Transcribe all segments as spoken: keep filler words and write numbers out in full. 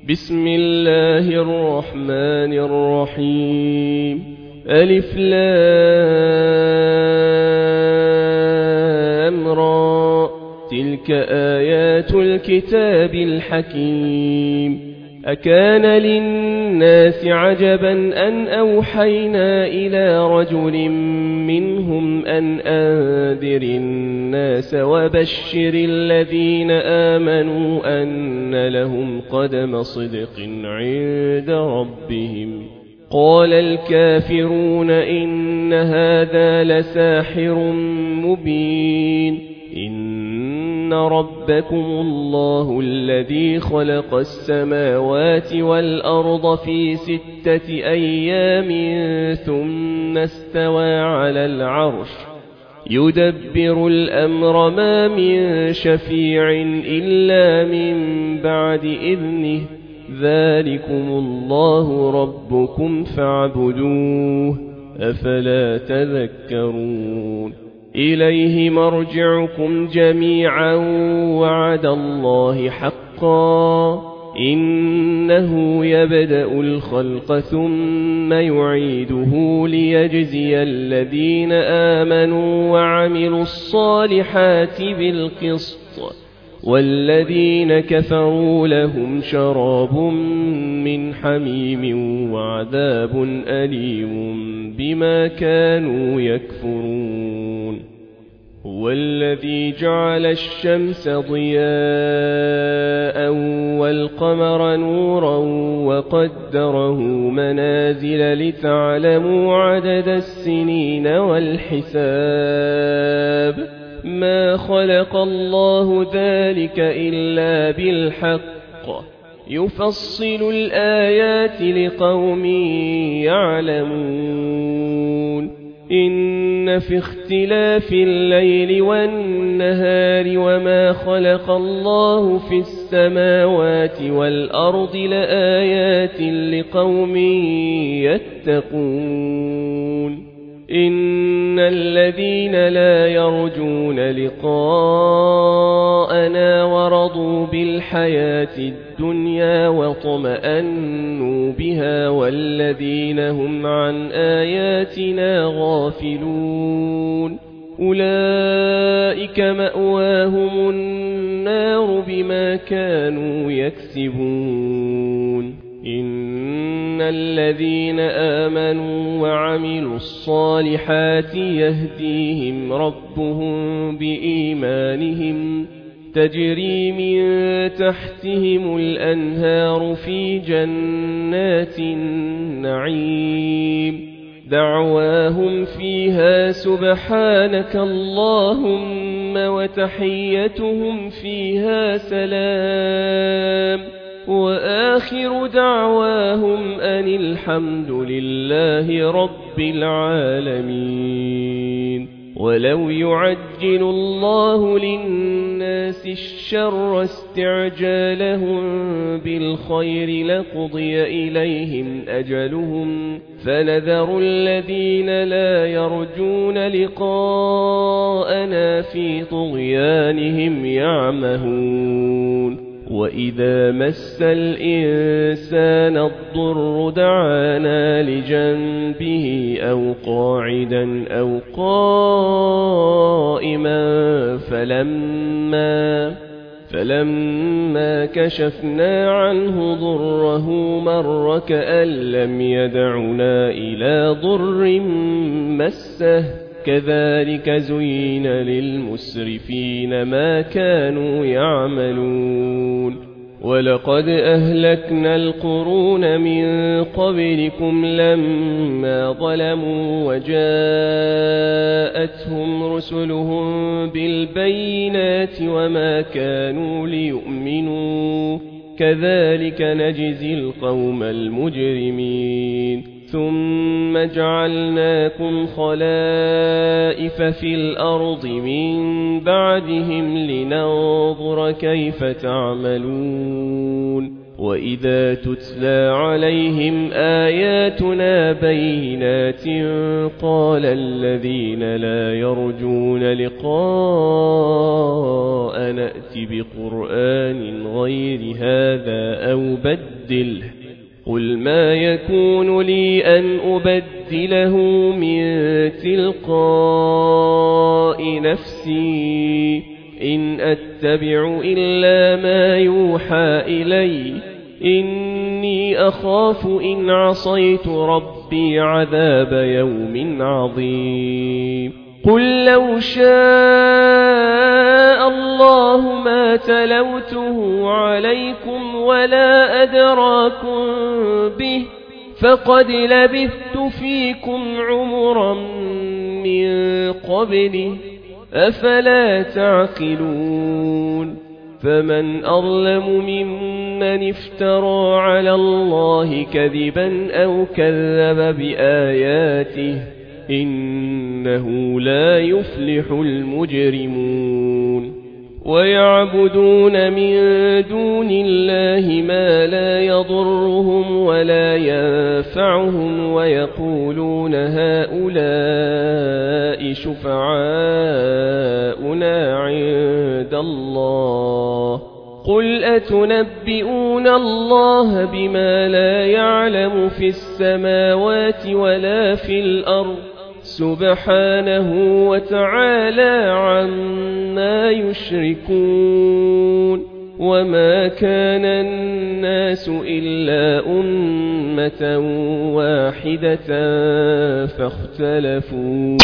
بسم الله الرحمن الرحيم. ألف لام را، تلك آيات الكتاب الحكيم. أكان للناس عجبا أن أوحينا إلى رجل منهم أن أنذر الناس وبشر الذين آمنوا أن لهم قدم صدق عند ربهم. قال الكافرون إن هذا لساحر مبين. إن ربكم الله الذي خلق السماوات والأرض في ستة أيام ثم استوى على العرش يدبر الأمر ما من شفيع إلا من بعد إذنه ذلكم الله ربكم فاعبدوه أفلا تذكرون. إليه مرجعكم جميعا وعد الله حقا إنه يبدأ الخلق ثم يعيده ليجزي الذين آمنوا وعملوا الصالحات بالقسط والذين كفروا لهم شراب من حميم وعذاب أليم بما كانوا يكفرون. هو الذي جعل الشمس ضياء والقمر نورا وقدره منازل لتعلموا عدد السنين والحساب. ما خلق الله ذلك إلا بالحق يفصل الآيات لقوم يعلمون. إن في اختلاف الليل والنهار وما خلق الله في السماوات والأرض لآيات لقوم يتقون. إن الذين لا يرجون لقاءنا ورضوا بالحياة الدنيا واطمأنوا بها والذين هم عن آياتنا غافلون أولئك مأواهم النار بما كانوا يكسبون. إن الذين آمنوا وعملوا الصالحات يهديهم ربهم بإيمانهم تجري من تحتهم الأنهار في جنات النعيم دعواهم فيها سبحانك اللهم وتحيتهم فيها سلام وآخر دعواهم أن الحمد لله رب العالمين. ولو يعجل الله للناس الشر استعجالهم بالخير لقضي إليهم أجلهم فنذر الذين لا يرجون لقاءنا في طغيانهم يعمهون. وإذا مس الإنسان الضر دعانا لجنبه أو قاعدا أو قائما فلما فلما كشفنا عنه ضره مر كأن لم يدعنا إلى ضر مسه كذلك زين للمسرفين ما كانوا يعملون. ولقد أهلكنا القرون من قبلكم لما ظلموا وجاءتهم رسلهم بالبينات وما كانوا ليؤمنوا كذلك نجزي القوم المجرمين. ثم جعلناكم خلائف في الأرض من بعدهم لننظر كيف تعملون وإذا تتلى عليهم آياتنا بينات قال الذين لا يرجون لقاء نأت بقرآن غير هذا أو بدله قل ما يكون لي أن أبدله من تلقاء نفسي إن أتبع إلا ما يوحى إلي إني أخاف إن عصيت ربي عذاب يوم عظيم قل لو شاء الله ما تلوته عليكم ولا أدراكم به فقد لبثت فيكم عمرا من قبله أفلا تعقلون فمن أظلم ممن افترى على الله كذبا أو كذب بآياته إنه لا يفلح المجرمون ويعبدون من دون الله ما لا يضرهم ولا ينفعهم ويقولون هؤلاء شفعاؤنا عند الله قل أتنبئون الله بما لا يعلم في السماوات ولا في الأرض سبحانه وتعالى عما يشركون وما كان الناس إلا أمة واحدة فاختلفوا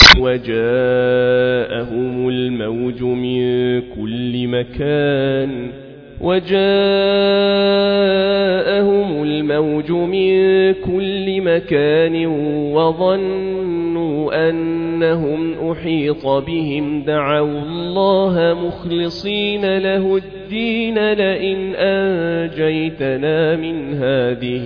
وجاءهم الموج من كل مكان وجاءهم الموج من كل مكان وظنوا أنهم أحيط بهم دعوا الله مخلصين له الدين لئن أنجيتنا من هذه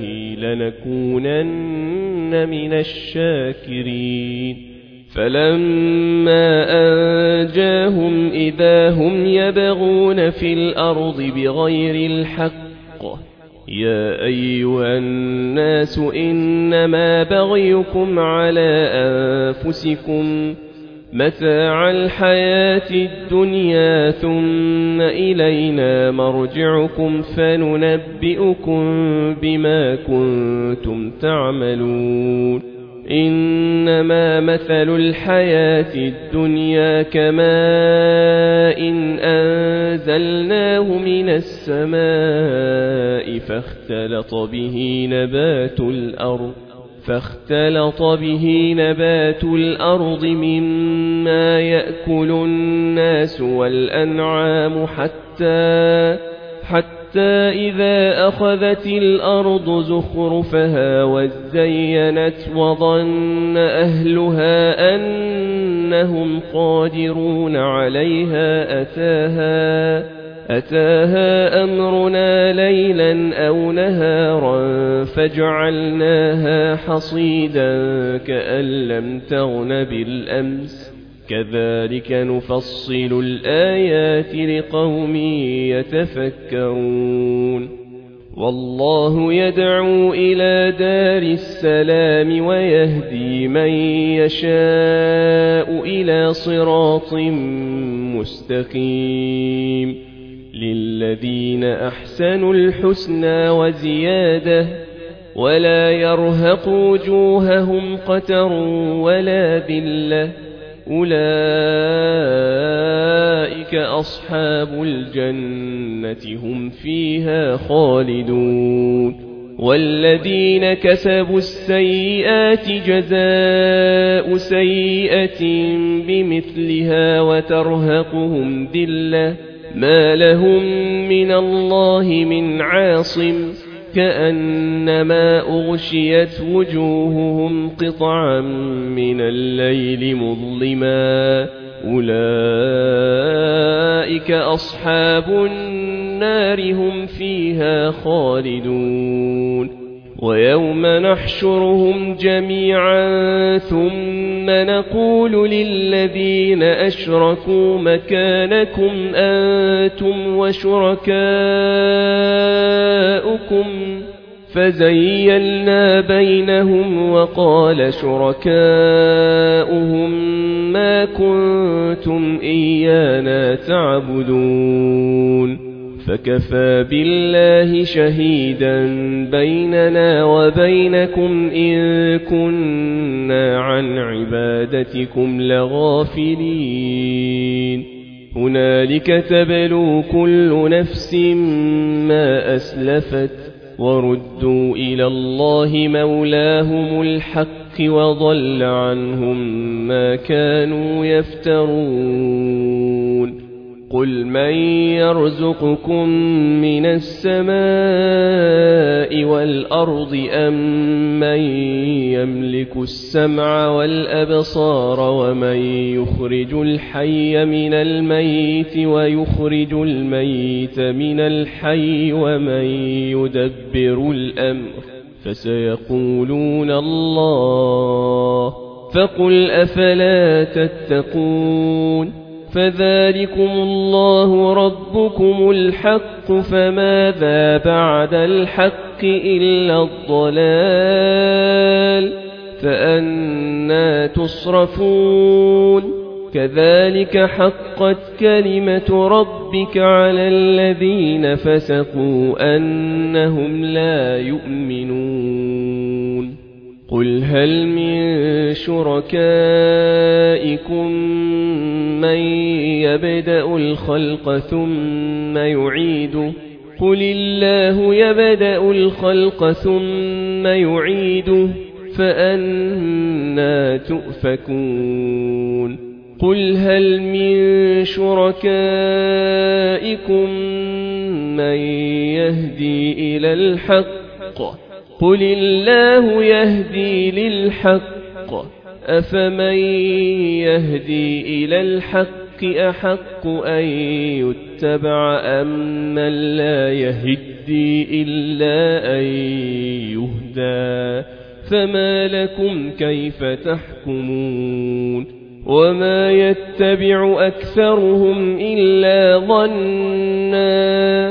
لنكونن من الشاكرين فلما أنجاهم إذا هم يبغون في الأرض بغير الحق يا أيها الناس إنما بغيكم على أنفسكم متاع الحياة الدنيا ثم إلينا مرجعكم فننبئكم بما كنتم تعملون إنما مثل الحياة الدنيا كماء إن أنزلناه من السماء فاختلط به نبات الأرض فاختلط به نبات الأرض مما يأكل الناس والأنعام حتى حتى إذا أخذت الأرض زخرفها وزينت وظن أهلها أنهم قادرون عليها أتاها أتاها أمرنا ليلا أو نهارا فجعلناها حصيدا كأن لم تغن بالأمس كذلك نفصل الآيات لقوم يتفكرون والله يدعو إلى دار السلام ويهدي من يشاء إلى صراط مستقيم للذين أحسنوا الحسنى وزيادة ولا يرهق وجوههم قتر ولا ذلة أولئك أصحاب الجنة هم فيها خالدون والذين كسبوا السيئات جزاء سيئة بمثلها وترهقهم ذلة ما لهم من الله من عاصم كأنما أغشيت وجوههم قطعا من الليل مظلما أولئك أصحاب النار هم فيها خالدون ويوم نحشرهم جميعا ثم نقول للذين أشركوا مكانكم أنتم وشركاؤكم فزيلنا بينهم وقال شركاؤهم ما كنتم إيانا تعبدون فكفى بالله شهيدا بيننا وبينكم إن كنا عن عبادتكم لغافلين هنالك تبلو كل نفس ما أسلفت وردوا إلى الله مولاهم الحق وضل عنهم ما كانوا يفترون قل من يرزقكم من السماء والأرض أم من يملك السمع والأبصار ومن يخرج الحي من الميت ويخرج الميت من الحي ومن يدبر الأمر فسيقولون الله فقل أفلا تتقون فذلكم الله ربكم الحق فماذا بعد الحق إلا الضلال فأنى تصرفون كذلك حقت كلمة ربك على الذين فسقوا أنهم لا يؤمنون قل هل من شركائكم من يبدأ الخلق ثم يعيده قل الله يبدأ الخلق ثم يعيده فأنى تؤفكون قل هل من شركائكم من يهدي إلى الحق قل الله يهدي للحق أفمن يهدي إلى الحق أحق أن يتبع أم من لا يهدي إلا أن يهدى فما لكم كيف تحكمون وما يتبع أكثرهم إلا ظنا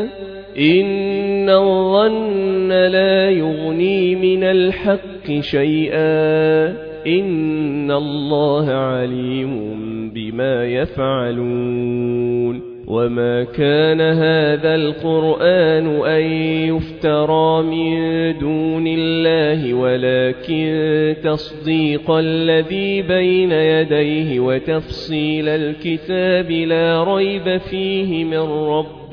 إن الظن لا يغني من الحق شيئا إن الله عليم بما يفعلون وما كان هذا القرآن أن يفترى من دون الله ولكن تصديق الذي بين يديه وتفصيل الكتاب لا ريب فيه من رب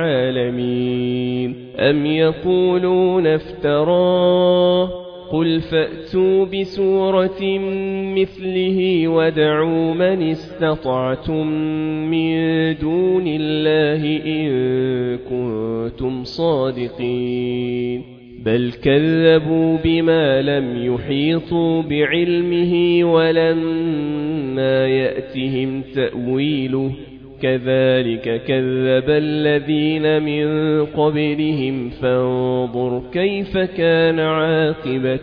العالمين أم يقولون افتراه قل فأتوا بسورة مثله وادعوا من استطعتم من دون الله إن كنتم صادقين بل كذبوا بما لم يحيطوا بعلمه ولما يأتهم تأويله كذلك كذب الذين من قبلهم فانظر كيف كان عاقبة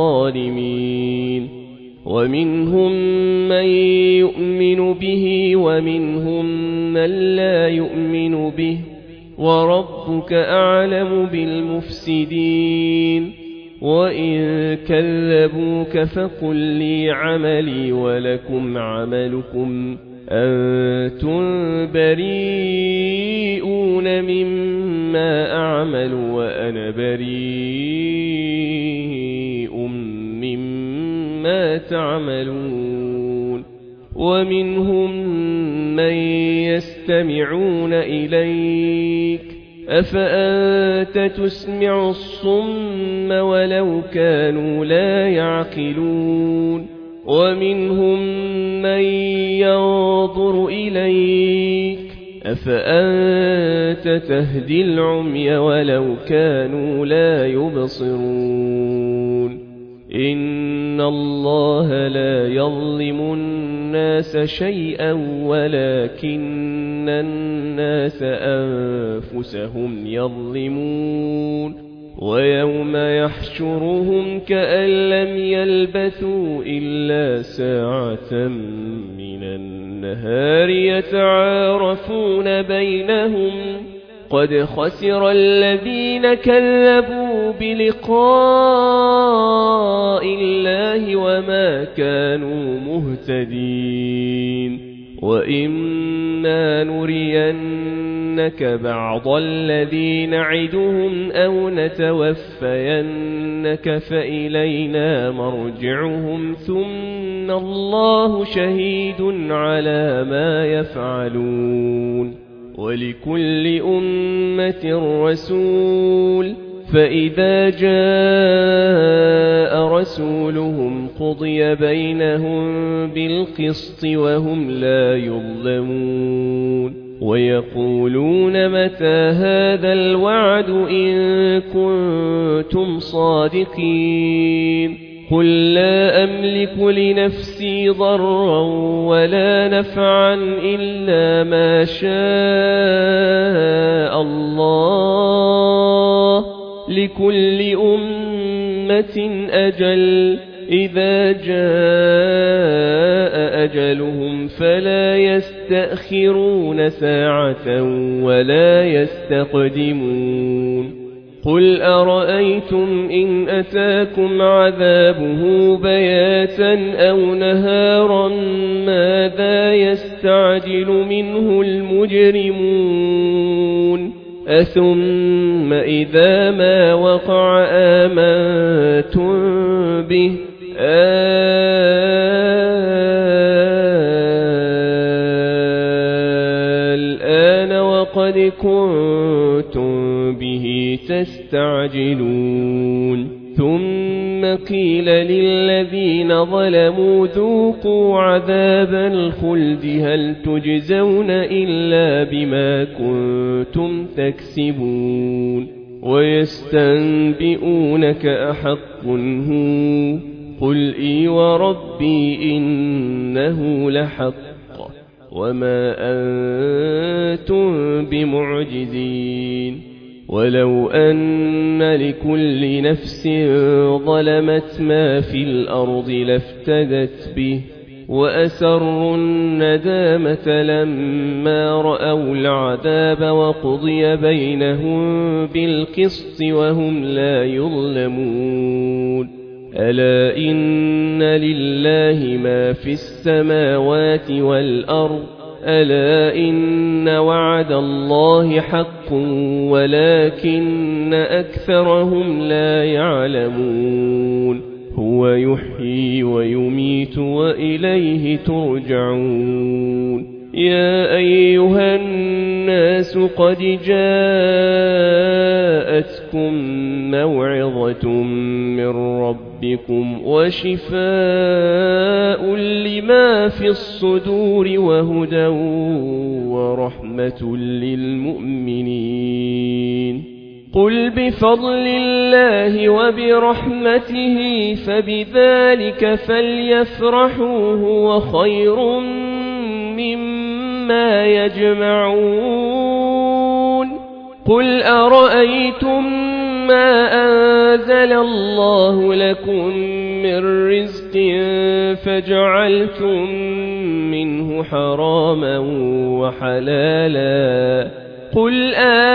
الظالمين ومنهم من يؤمن به ومنهم من لا يؤمن به وربك أعلم بالمفسدين وإن كذبوك فقل لي عملي ولكم عملكم أنتم بريئون مما أعمل وأنا بريء مما تعملون ومنهم من يستمعون إليك أفأنت تسمع الصم ولو كانوا لا يعقلون ومنهم من ينظر إليك أفأنت تهدي العمي ولو كانوا لا يبصرون إن الله لا يظلم الناس شيئا ولكن الناس أنفسهم يظلمون ويوم يحشرهم كأن لم يلبثوا إلا ساعة من النهار يتعارفون بينهم قد خسر الذين كذبوا بلقاء الله وما كانوا مهتدين وإما نرينك بعض الذي نعدهم أو نتوفينك فإلينا مرجعهم ثم الله شهيد على ما يفعلون ولكل أمة رسول فإذا جاء رسولهم قضي بينهم بالقسط وهم لا يظلمون ويقولون متى هذا الوعد إن كنتم صادقين قل لا أملك لنفسي ضرا ولا نفعا إلا ما شاء الله لكل أمة أجل إذا جاء أجلهم فلا يستأخرون ساعة ولا يستقدمون قل أرأيتم إن أتاكم عذابه بياتا أو نهارا ماذا يستعجل منه المجرمون أثم إذا ما وقع آمنتم به الآن وقد كنتم به تستعجلون ثم قيل للذين ظلموا ذوقوا عذاب الخلد هل تجزون إلا بما كنتم تكسبون ويستنبئونك أحق هو قل إي وربي إنه لحق وما أنتم بمعجزين ولو أن لكل نفس ظلمت ما في الأرض لافتدت به وأسروا الندامة لما رأوا العذاب وقضي بينهم بالقسط وهم لا يظلمون ألا إن لله ما في السماوات والأرض ألا إن وعد الله حق ولكن أكثرهم لا يعلمون هو يحيي ويميت وإليه ترجعون يا أيها الناس قد جاءتكم موعظة من ربكم وشفاء لما في الصدور وهدى ورحمة للمؤمنين قل بفضل الله وبرحمته فبذلك فليفرحوا هو خير مما يجمعون قل أرأيتم ما أنزل الله لكم من رزق فجعلتم منه حراما وحلالا قل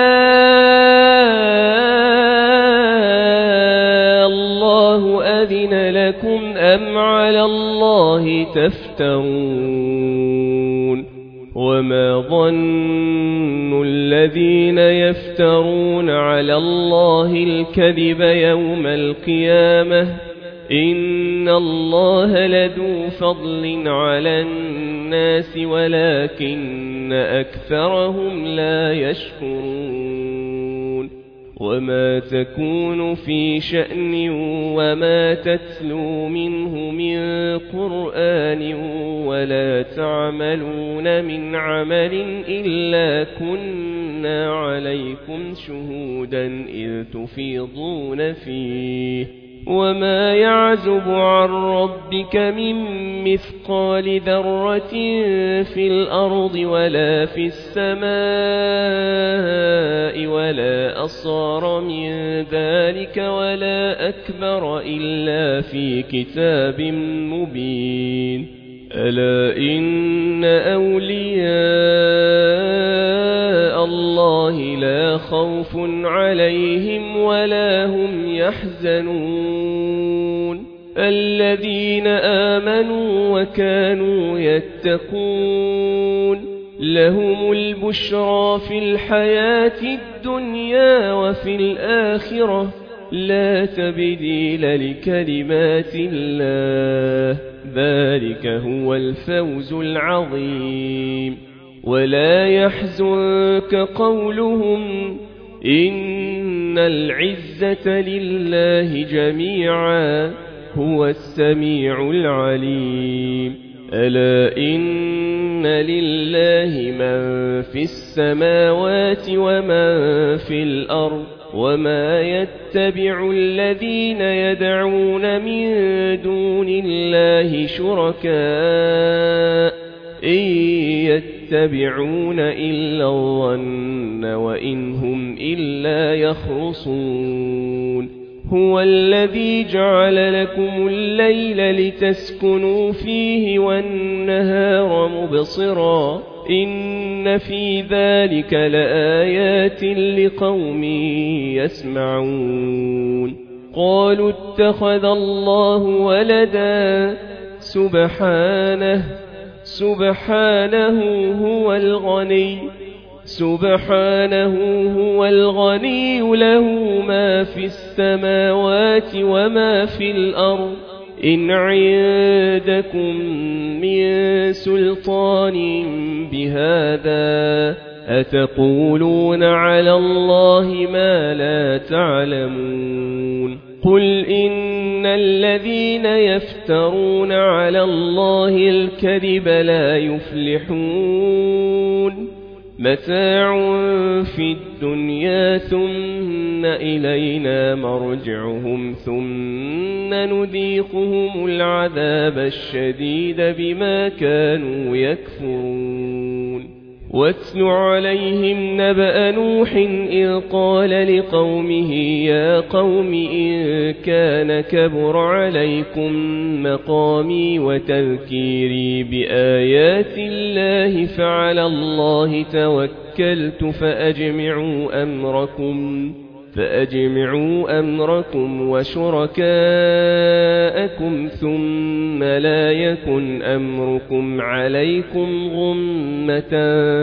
آه الله أذن لكم أم على الله تفترون وما ظن الذين يفترون على الله الكذب يوم القيامة إن الله لذو فضل على الناس ولكن أكثرهم لا يشكرون وما تكون في شأن وما تتلو منه من قرآن ولا تعملون من عمل إلا كنا عليكم شهودا إذ تفيضون فيه وما يعزب عن ربك من مثقال ذرة في الأرض ولا في السماء ولا أصغر من ذلك ولا أكبر إلا في كتاب مبين ألا إن أولياء الله لا خوف عليهم ولا هم يحزنون الذين آمنوا وكانوا يتقون لهم البشرى في الحياة الدنيا وفي الآخرة لا تبديل لكلمات الله ذلك هو الفوز العظيم ولا يحزنك قولهم إن العزة لله جميعا هو السميع العليم ألا إن لله من في السماوات ومن في الأرض وما يتبع الذين يدعون من دون الله شركاء إن يتبعون إلا الظن وإن هم إلا يخرصون هو الذي جعل لكم الليل لتسكنوا فيه والنهار مبصرا إن في ذلك لآيات لقوم يسمعون قالوا اتخذ الله ولدا سبحانه سبحانه هو الغني سبحانه هو الغني له ما في السماوات وما في الأرض إن عندكم من سلطان بهذا أتقولون على الله ما لا تعلمون قل إن الذين يفترون على الله الكذب لا يفلحون متاع في الدنيا ثم إلينا مرجعهم ثم نذيقهم العذاب الشديد بما كانوا يكفرون واتل عليهم نبأ نوح إذ قال لقومه يا قوم إن كان كبر عليكم مقامي وتذكيري بآيات الله فعلى الله توكلت فأجمعوا أمركم فأجمعوا أمركم وشركاءكم ثم لا يكن أمركم عليكم غمة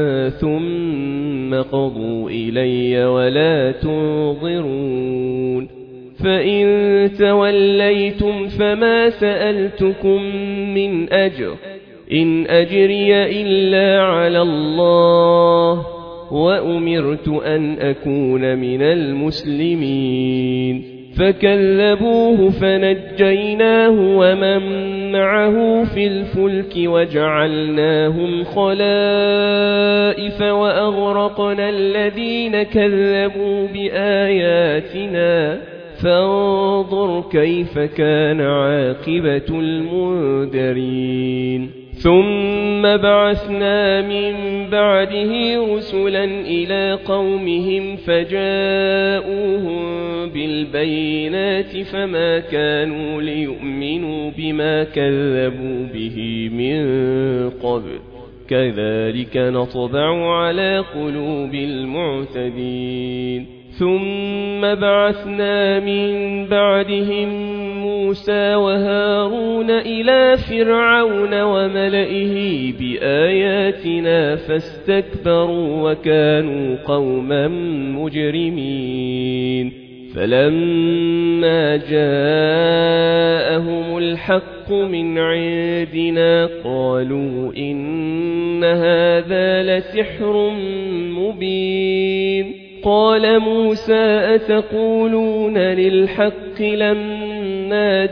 ثم قضوا إلي ولا تنظرون فإن توليتم فما سألتكم من أجر إن أجري إلا على الله وأمرت أن أكون من المسلمين فكذبوه فنجيناه ومن معه في الفلك وجعلناهم خلائف وأغرقنا الذين كذبوا بآياتنا فانظر كيف كان عاقبة المنذرين ثم بعثنا من بعده رسلا إلى قومهم فجاءوهم بالبينات فما كانوا ليؤمنوا بما كذبوا به من قبل كذلك نطبع على قلوب المعتدين ثم بعثنا من بعدهم موسى وهارون إلى فرعون وملئه بآياتنا فاستكبروا وكانوا قوما مجرمين فلما جاءهم الحق من عندنا قالوا إن هذا لسحر مبين قال موسى أتقولون للحق لما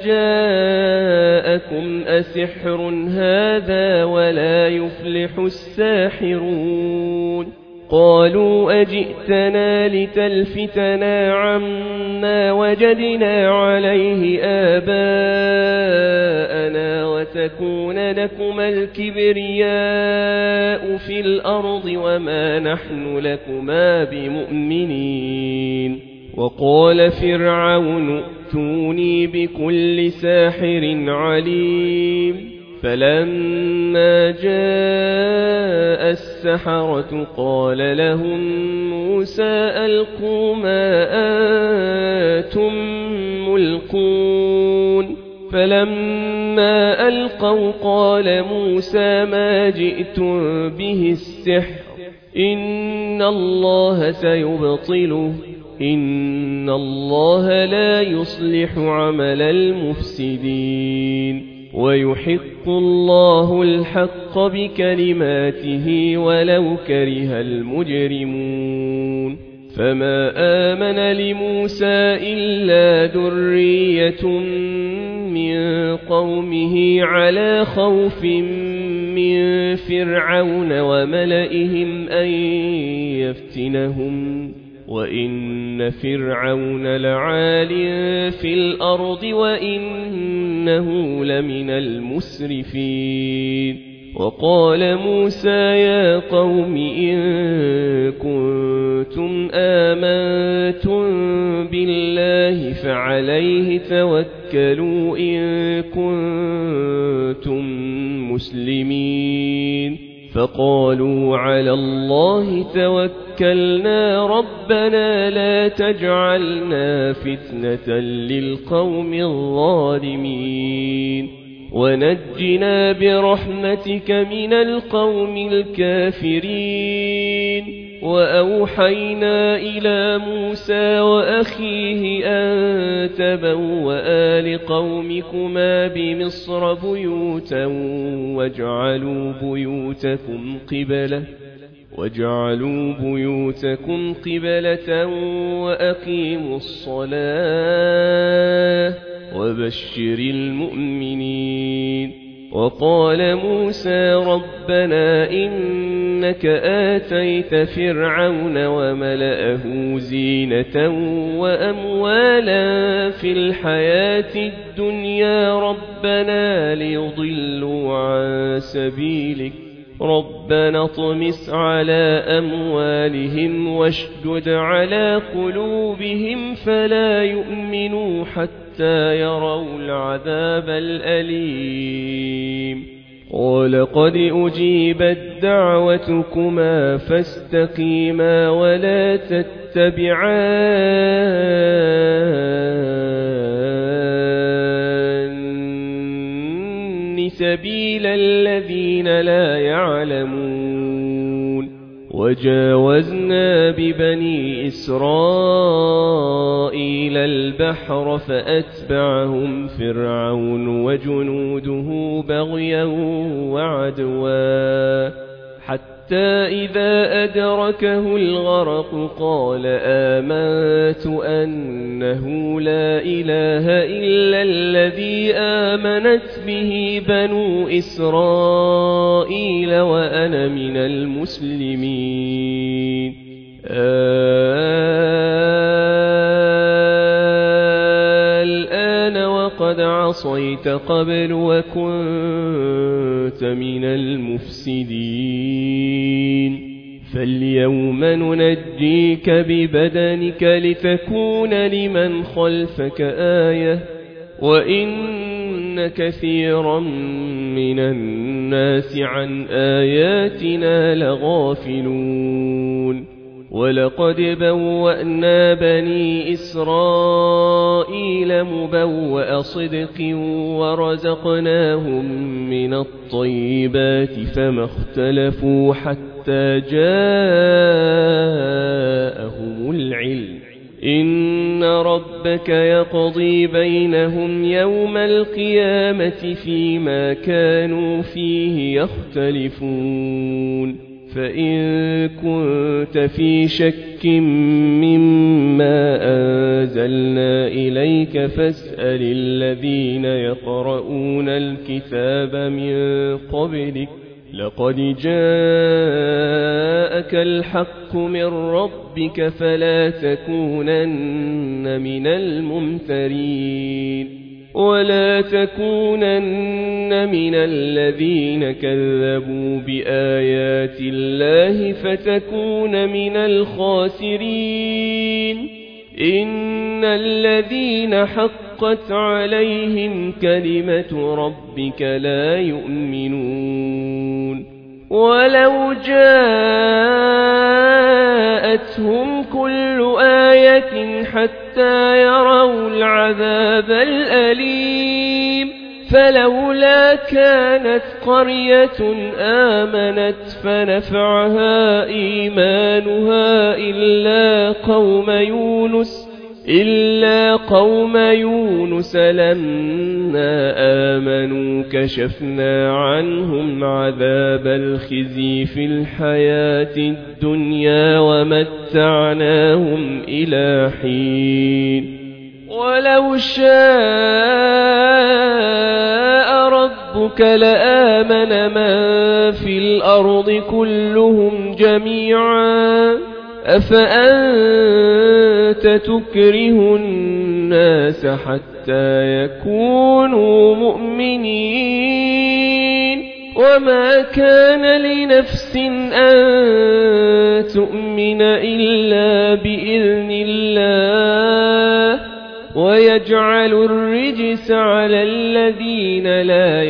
جاءكم أسحر هذا ولا يفلح الساحرون قالوا أجئتنا لتلفتنا عما وجدنا عليه آباءنا وتكون لكما الكبرياء في الأرض وما نحن لكما بمؤمنين. وقال فرعون ائتوني بكل ساحر عليم. فلما جاء السحرة قال لهم موسى ألقوا ما أنتم ملقون. فلما ألقوا قال موسى ما جئتم به السحر إن الله سيبطله إن الله لا يصلح عمل المفسدين ويحق الله الحق بكلماته ولو كره المجرمون. فما آمن لموسى إلا ذرية من قومه على خوف من فرعون وملئهم أن يفتنهم وإن فرعون لعال في الأرض وإنه لمن المسرفين. وقال موسى يا قوم إن كنتم آمنتم بالله فعليه توكلوا إن كنتم مسلمين. فقالوا على الله توكلنا ربنا لا تجعلنا فتنة للقوم الظالمين ونجنا برحمتك من القوم الكافرين. وأوحينا إلى موسى وأخيه أن تبوأ لقومكما بمصر بيوتا واجعلوا بيوتكم قبلة واجعلوا بيوتكم قبلة وأقيموا الصلاة وبشر المؤمنين. وقال موسى ربنا إنك آتيت فرعون وملأه زينة وأموالا في الحياة الدنيا ربنا ليضلوا عن سبيلك ربنا اطمس على أموالهم واشدد على قلوبهم فلا يؤمنوا حتى يروا العذاب الأليم. قال قد أجيبت دعوتكما فاستقيما ولا تتبعان سبيل الذين لا يعلمون. وجاوزنا ببني إسرائيل البحر فأتبعهم فرعون وجنوده بغيا وعدوا حتى إذا أدركه الغرق قال آمنت أنه لا إله إلا الذي آمنت به بنو إسرائيل وأنا من المسلمين. الآن وقد عصيت قبل وكنت من المفسدين فاليوم ننجيك ببدنك لتكون لمن خلفك آية وإن كثيرا من الناس عن آياتنا لغافلون. ولقد بوأنا بني إسرائيل مبوأ صدق ورزقناهم من الطيبات فما اختلفوا حتى جاءهم العلم إن ربك يقضي بينهم يوم القيامة فيما كانوا فيه يختلفون. فإن كنت في شك مما أنزلنا إليك فاسأل الذين يقرؤون الكتاب من قبلك لقد جاءك الحق من ربك فلا تكونن من الممترين ولا تكونن من الذين كذبوا بآيات الله فتكون من الخاسرين إن الذين حقت عليهم كلمة ربك لا يؤمنون ولو جاءتهم كل آية حتى يروا العذاب الأليم فلولا كانت قرية آمنت فنفعها إيمانها إلا قوم يونس إلا قوم يونس لما آمنوا كشفنا عنهم عذاب الخزي في الحياة الدنيا ومتعناهم إلى حين ولو شاء ربك لآمن من في الأرض كلهم جميعا أفأنت تكره الناس حتى يكونوا مؤمنين وما كان لنفس أن تؤمن إلا بإذن الله ويجعل الرجس على الذين لا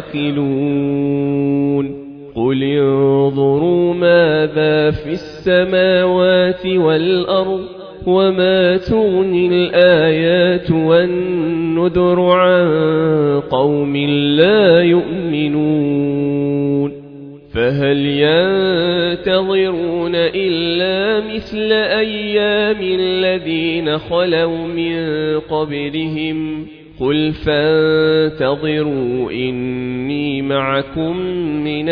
يعقلون قل انظروا ماذا في السماوات والأرض وما تغني الآيات والنذر عن قوم لا يؤمنون فهل ينتظرون إلا مثل أيام الذين خلوا من قبلهم قل فانتظروا إني معكم من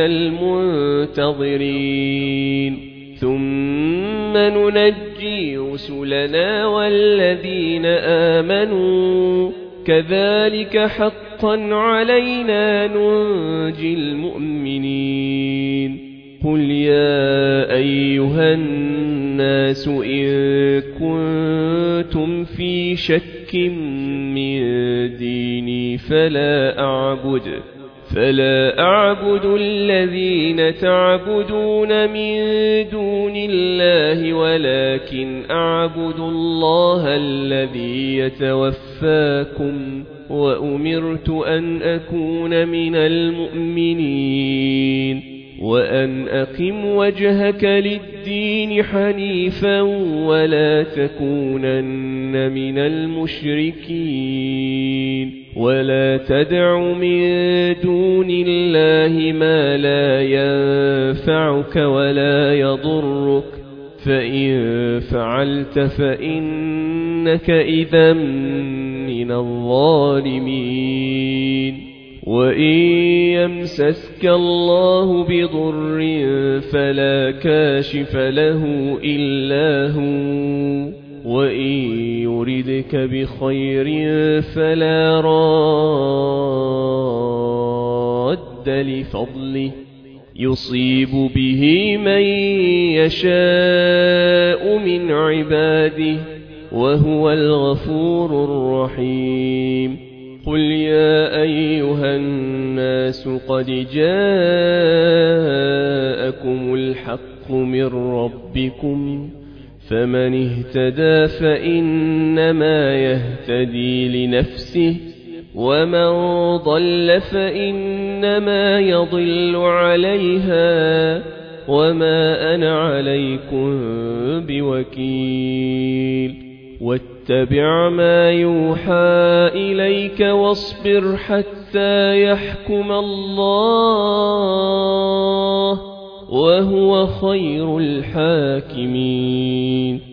المنتظرين ثم ننجي رسلنا والذين آمنوا كذلك حقا علينا ننجي المؤمنين قل يا أيها الناس إن كنتم في شك من ديني فلا أعبد فلا أعبد الذين تعبدون من دون الله ولكن أعبد الله الذي يتوفاكم وأمرت أن أكون من المؤمنين وأن أقم وجهك للدين حنيفا ولا تكونن من المشركين ولا تدع من دون الله ما لا ينفعك ولا يضرك فإن فعلت فإنك إذا من الظالمين وإن يمسسك الله بضر فلا كاشف له إلا هو وإن يردك بخير فلا راد لفضله يصيب به من يشاء من عباده وهو الغفور الرحيم قل يا أيها الناس قد جاءكم الحق من ربكم فمن اهتدى فإنما يهتدي لنفسه ومن ضل فإنما يضل عليها وما أنا عليكم بوكيل واتبع ما يوحى إليك واصبر حتى يحكم الله وهو خير الحاكمين